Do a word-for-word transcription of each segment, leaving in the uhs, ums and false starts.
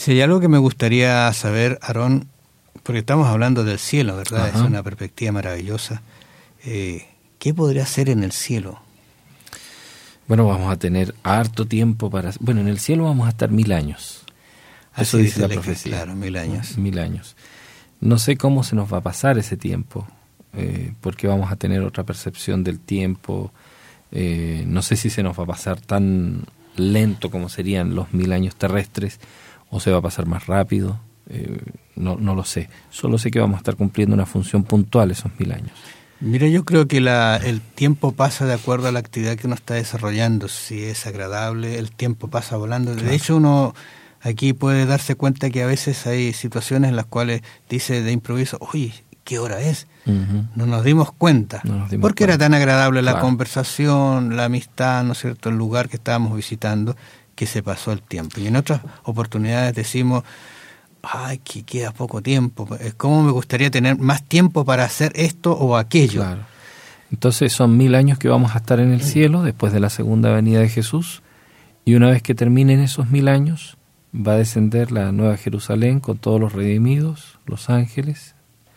Si hay algo que me gustaría saber, Aarón, porque estamos hablando del cielo, ¿verdad? Ajá. Es una perspectiva maravillosa. Eh, ¿Qué podría ser en el cielo? Bueno, vamos a tener harto tiempo para... Bueno, en el cielo vamos a estar mil años. Eso Así dice la profecía. Claro, mil años. Mil años. No sé cómo se nos va a pasar ese tiempo, eh, porque vamos a tener otra percepción del tiempo. Eh, no sé si se nos va a pasar tan lento como serían los mil años terrestres, o se va a pasar más rápido. Eh, no, no lo sé. Solo sé que vamos a estar cumpliendo una función puntual esos mil años. Mira, yo creo que la, el tiempo pasa de acuerdo a la actividad que uno está desarrollando. Si es agradable, el tiempo pasa volando. Claro. De hecho, uno aquí puede darse cuenta que a veces hay situaciones en las cuales dice de improviso, uy, ¿qué hora es? Uh-huh. No nos dimos cuenta. No nos dimos porque cuenta. Era tan agradable la claro. conversación, la amistad, ¿no es cierto?, el lugar que estábamos visitando, que se pasó el tiempo. Y en otras oportunidades decimos, ay, que queda poco tiempo, ¿cómo me gustaría tener más tiempo para hacer esto o aquello? Claro. Entonces son mil años que vamos a estar en el cielo después de la segunda venida de Jesús, y una vez que terminen esos mil años va a descender la Nueva Jerusalén con todos los redimidos, los ángeles,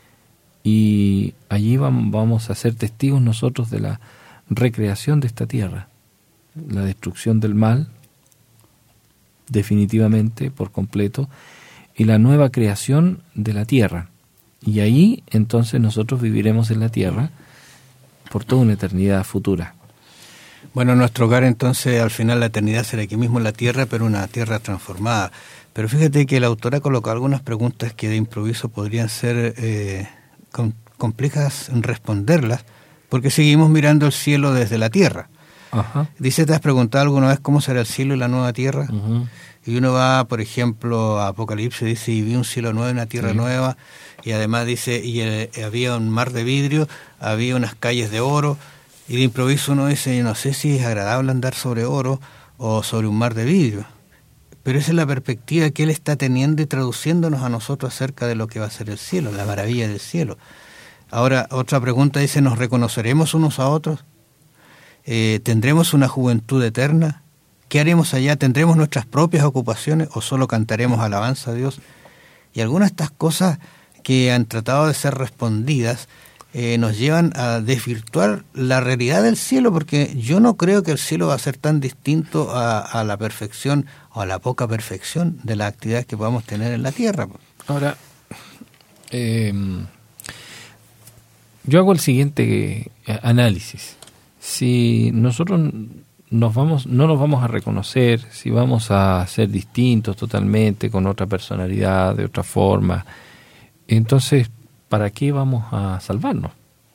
y allí vamos a ser testigos nosotros de la recreación de esta tierra, la destrucción del mal definitivamente, por completo, y la nueva creación de la tierra. Y ahí entonces nosotros viviremos en la tierra por toda una eternidad futura. Bueno, nuestro hogar entonces al final la eternidad será aquí mismo en la tierra, pero una tierra transformada. Pero fíjate que el autor ha colocado algunas preguntas que de improviso podrían ser eh, com- complejas en responderlas, porque seguimos mirando el cielo desde la tierra. Ajá. Dice, ¿te has preguntado alguna vez cómo será el cielo y la nueva tierra? Uh-huh. Y uno va, por ejemplo, a Apocalipsis, dice, y vi un cielo nuevo y una tierra sí. nueva, y además dice, y eh, había un mar de vidrio, había unas calles de oro, y de improviso uno dice, yo no sé si es agradable andar sobre oro o sobre un mar de vidrio, pero esa es la perspectiva que él está teniendo y traduciéndonos a nosotros acerca de lo que va a ser el cielo, la maravilla del cielo. Ahora, otra pregunta dice, ¿nos reconoceremos unos a otros? Eh, ¿Tendremos una juventud eterna? ¿Qué haremos allá? ¿Tendremos nuestras propias ocupaciones o solo cantaremos alabanza a Dios? Y algunas de estas cosas que han tratado de ser respondidas eh, nos llevan a desvirtuar la realidad del cielo, porque yo no creo que el cielo va a ser tan distinto a, a la perfección o a la poca perfección de las actividades que podamos tener en la tierra. Ahora, eh, yo hago el siguiente análisis. Si nosotros nos vamos, no nos vamos a reconocer, si vamos a ser distintos totalmente, con otra personalidad, de otra forma, entonces, ¿para qué vamos a salvarnos?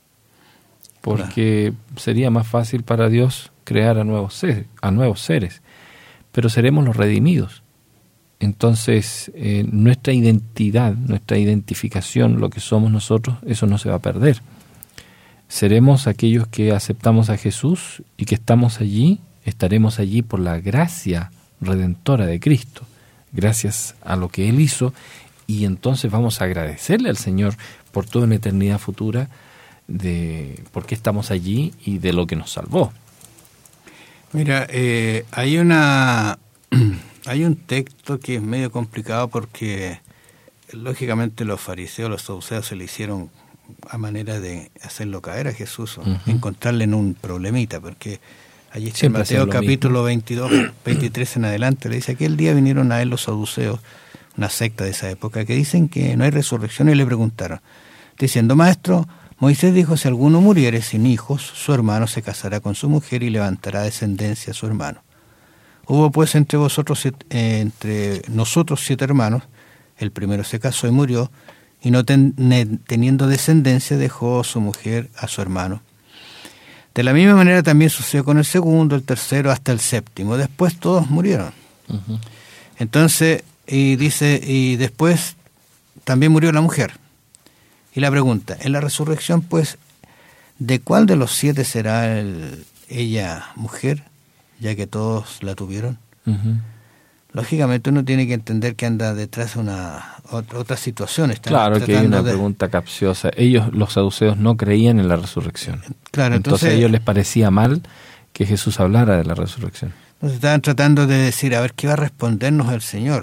Porque claro. sería más fácil para Dios crear a nuevos seres, a nuevos seres, pero seremos los redimidos. Entonces, eh, nuestra identidad, nuestra identificación, lo que somos nosotros, eso no se va a perder. Seremos aquellos que aceptamos a Jesús y que estamos allí, estaremos allí por la gracia redentora de Cristo, gracias a lo que Él hizo, y entonces vamos a agradecerle al Señor por toda una eternidad futura de por qué estamos allí y de lo que nos salvó. Mira, eh, hay una hay un texto que es medio complicado porque lógicamente los fariseos, los saduceos se le hicieron a manera de hacerlo caer a Jesús, o uh-huh. encontrarle en un problemita, porque allí está en Mateo capítulo veintidós, veintitrés en adelante, le dice, aquel día vinieron a él los saduceos, una secta de esa época, que dicen que no hay resurrección, y le preguntaron, diciendo, maestro, Moisés dijo, si alguno muriere sin hijos, su hermano se casará con su mujer y levantará descendencia a su hermano. Hubo pues entre vosotros, eh, entre nosotros siete hermanos, el primero se casó y murió, y no ten, ne, teniendo descendencia dejó a su mujer a su hermano. De la misma manera también sucedió con el segundo, el tercero, hasta el séptimo. Después todos murieron. Uh-huh. Entonces, y dice, y después también murió la mujer. Y la pregunta, en la resurrección, pues, ¿de cuál de los siete será el, ella mujer, ya que todos la tuvieron? Uh-huh. Lógicamente uno tiene que entender que anda detrás de una otra, otra situación. Están claro que hay una de... pregunta capciosa. Ellos, los saduceos, no creían en la resurrección. Claro, entonces, entonces a ellos les parecía mal que Jesús hablara de la resurrección. Entonces estaban tratando de decir, a ver, ¿qué va a respondernos el Señor?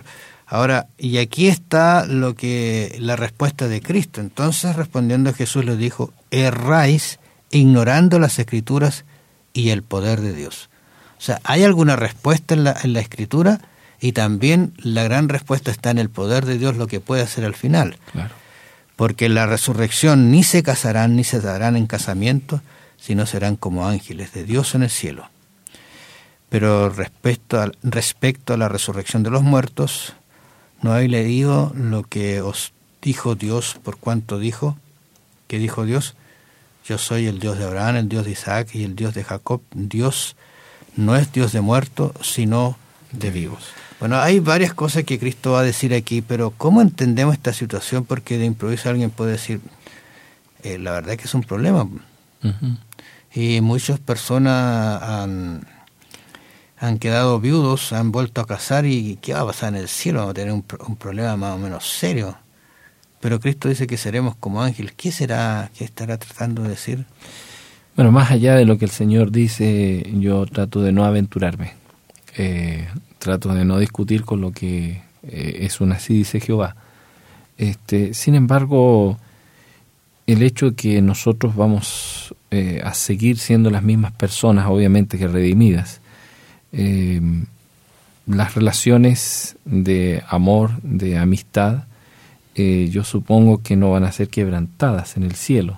Ahora, y aquí está lo que la respuesta de Cristo. Entonces, respondiendo Jesús les dijo, erráis ignorando las Escrituras y el poder de Dios. O sea, ¿hay alguna respuesta en la, en la Escritura? Y también la gran respuesta está en el poder de Dios, lo que puede hacer al final. Claro. Porque en la resurrección ni se casarán ni se darán en casamiento, sino serán como ángeles de Dios en el cielo. Pero respecto a, respecto a la resurrección de los muertos, ¿no habéis leído lo que os dijo Dios por cuanto dijo? ¿Qué dijo Dios? Yo soy el Dios de Abraham, el Dios de Isaac y el Dios de Jacob. Dios no es Dios de muertos, sino de vivos. Bueno, hay varias cosas que Cristo va a decir aquí, pero ¿cómo entendemos esta situación? Porque de improviso alguien puede decir, eh, la verdad es que es un problema. Uh-huh. Y muchas personas han, han quedado viudos, han vuelto a casar, y ¿qué va a pasar en el cielo? Vamos a tener un, un problema más o menos serio. Pero Cristo dice que seremos como ángeles. ¿Qué será? ¿Qué estará tratando de decir? Bueno, más allá de lo que el Señor dice, yo trato de no aventurarme. Eh, trato de no discutir con lo que eh, es un así dice Jehová. Este, sin embargo, el hecho de que nosotros vamos eh, a seguir siendo las mismas personas, obviamente que redimidas, eh, las relaciones de amor, de amistad, eh, yo supongo que no van a ser quebrantadas en el cielo.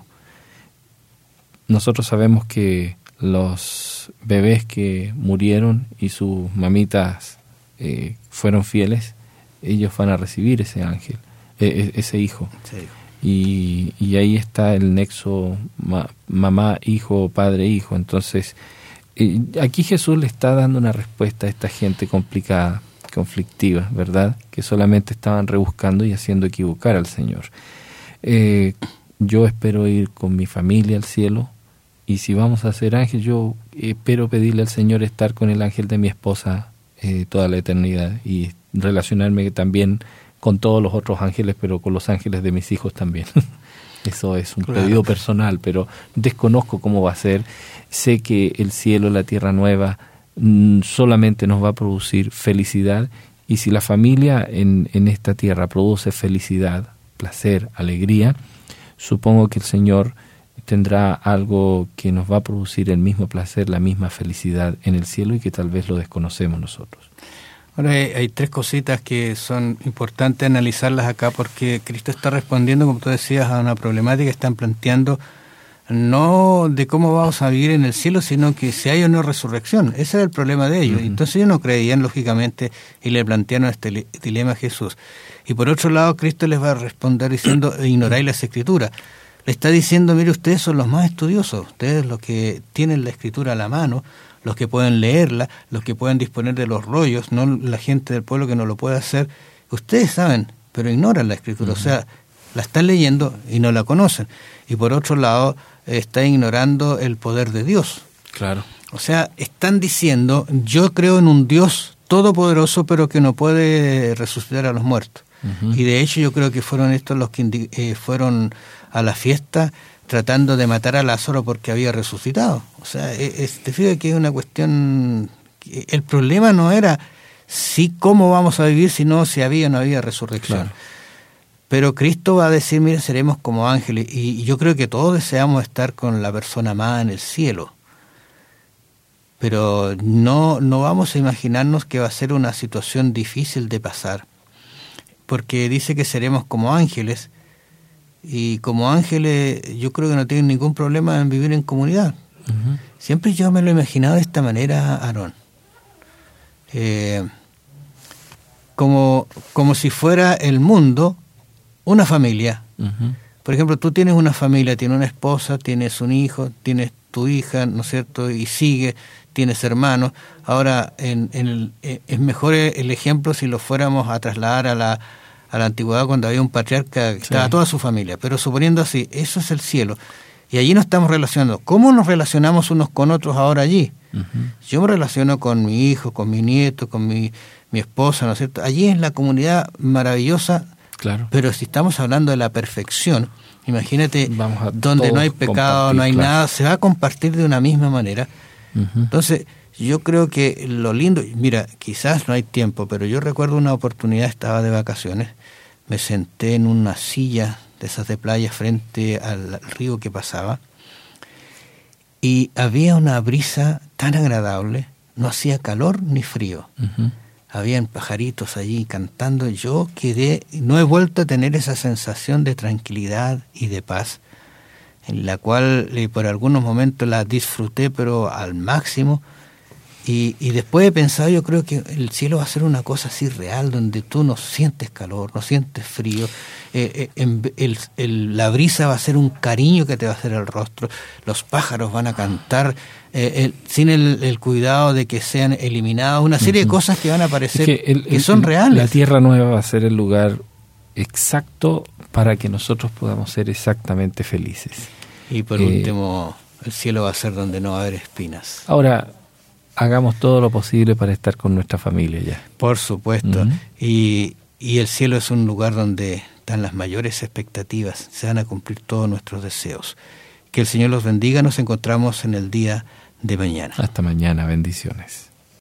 Nosotros sabemos que los bebés que murieron y sus mamitas eh, fueron fieles, ellos van a recibir ese ángel, eh, ese hijo. Sí. Y, y ahí está el nexo ma, mamá, hijo, padre, hijo. Entonces, eh, aquí Jesús le está dando una respuesta a esta gente complicada, conflictiva, ¿verdad? Que solamente estaban rebuscando y haciendo equivocar al Señor. Eh, yo espero ir con mi familia al cielo, y si vamos a ser ángel, yo espero pedirle al Señor estar con el ángel de mi esposa eh, toda la eternidad, y relacionarme también con todos los otros ángeles, pero con los ángeles de mis hijos también. Eso es un claro. pedido personal, pero desconozco cómo va a ser. Sé que el cielo, la tierra nueva, mmm, solamente nos va a producir felicidad, y si la familia en, en esta tierra produce felicidad, placer, alegría, supongo que el Señor tendrá algo que nos va a producir el mismo placer, la misma felicidad en el cielo, y que tal vez lo desconocemos nosotros. Ahora hay, hay tres cositas que son importantes analizarlas acá, porque Cristo está respondiendo, como tú decías, a una problemática que están planteando, no de cómo vamos a vivir en el cielo, sino que si hay o no resurrección. Ese era el problema de ellos. Uh-huh. Entonces ellos no creían, lógicamente, y le plantearon este dilema a Jesús. Y por otro lado, Cristo les va a responder diciendo, ignoráis las Escrituras. Le está diciendo, mire, ustedes son los más estudiosos, ustedes los que tienen la Escritura a la mano, los que pueden leerla, los que pueden disponer de los rollos, no la gente del pueblo que no lo puede hacer. Ustedes saben, pero ignoran la Escritura, uh-huh. o sea, la están leyendo y no la conocen. Y por otro lado, está ignorando el poder de Dios. Claro. O sea, están diciendo, yo creo en un Dios todopoderoso, pero que no puede resucitar a los muertos. Uh-huh. Y de hecho yo creo que fueron estos los que indi- eh, fueron a la fiesta tratando de matar a Lázaro porque había resucitado. O sea, es, te fijas que es una cuestión, el problema no era si cómo vamos a vivir, sino si había o no había resurrección. Claro. Pero Cristo va a decir, mire, seremos como ángeles, y yo creo que todos deseamos estar con la persona amada en el cielo. Pero no, no vamos a imaginarnos que va a ser una situación difícil de pasar, porque dice que seremos como ángeles, y como ángeles yo creo que no tienen ningún problema en vivir en comunidad. Uh-huh. Siempre yo me lo he imaginado de esta manera, Aarón. Eh, como, como si fuera el mundo una familia. Uh-huh. Por ejemplo, tú tienes una familia, tienes una esposa, tienes un hijo, tienes tu hija, ¿no es cierto? Y sigue, tienes hermanos. Ahora, en, en el, es mejor el ejemplo si lo fuéramos a trasladar a la, a la antigüedad, cuando había un patriarca que sí. estaba toda su familia. Pero suponiendo así, eso es el cielo. Y allí nos estamos relacionando. ¿Cómo nos relacionamos unos con otros ahora allí? Uh-huh. Yo me relaciono con mi hijo, con mi nieto, con mi, mi esposa, ¿no es cierto? Allí es la comunidad maravillosa. Claro. Pero si estamos hablando de la perfección, imagínate, donde no hay pecado, no hay claro. nada, se va a compartir de una misma manera. Uh-huh. Entonces, Yo creo que lo lindo, mira, quizás no hay tiempo, pero yo recuerdo una oportunidad, estaba de vacaciones, me senté en una silla de esas de playa frente al río que pasaba y había una brisa tan agradable, no hacía calor ni frío. Uh-huh. Habían pajaritos allí cantando. Yo quedé, no he vuelto a tener esa sensación de tranquilidad y de paz, en la cual eh, por algunos momentos la disfruté, pero al máximo. Y, y después he pensado, yo creo que el cielo va a ser una cosa así real, donde tú no sientes calor, no sientes frío. Eh, eh, en, el, el, la brisa va a ser un cariño que te va a hacer el rostro. Los pájaros van a cantar eh, el, sin el, el cuidado de que sean eliminados. Una serie uh-huh. de cosas que van a aparecer es que, el, que son el, reales. La tierra nueva va a ser el lugar exacto para que nosotros podamos ser exactamente felices. Y por eh, último, el cielo va a ser donde no va a haber espinas. Ahora, hagamos todo lo posible para estar con nuestra familia ya. Por supuesto. Uh-huh. Y, y el cielo es un lugar donde están las mayores expectativas. Se van a cumplir todos nuestros deseos. Que el Señor los bendiga. Nos encontramos en el día de mañana. Hasta mañana. Bendiciones.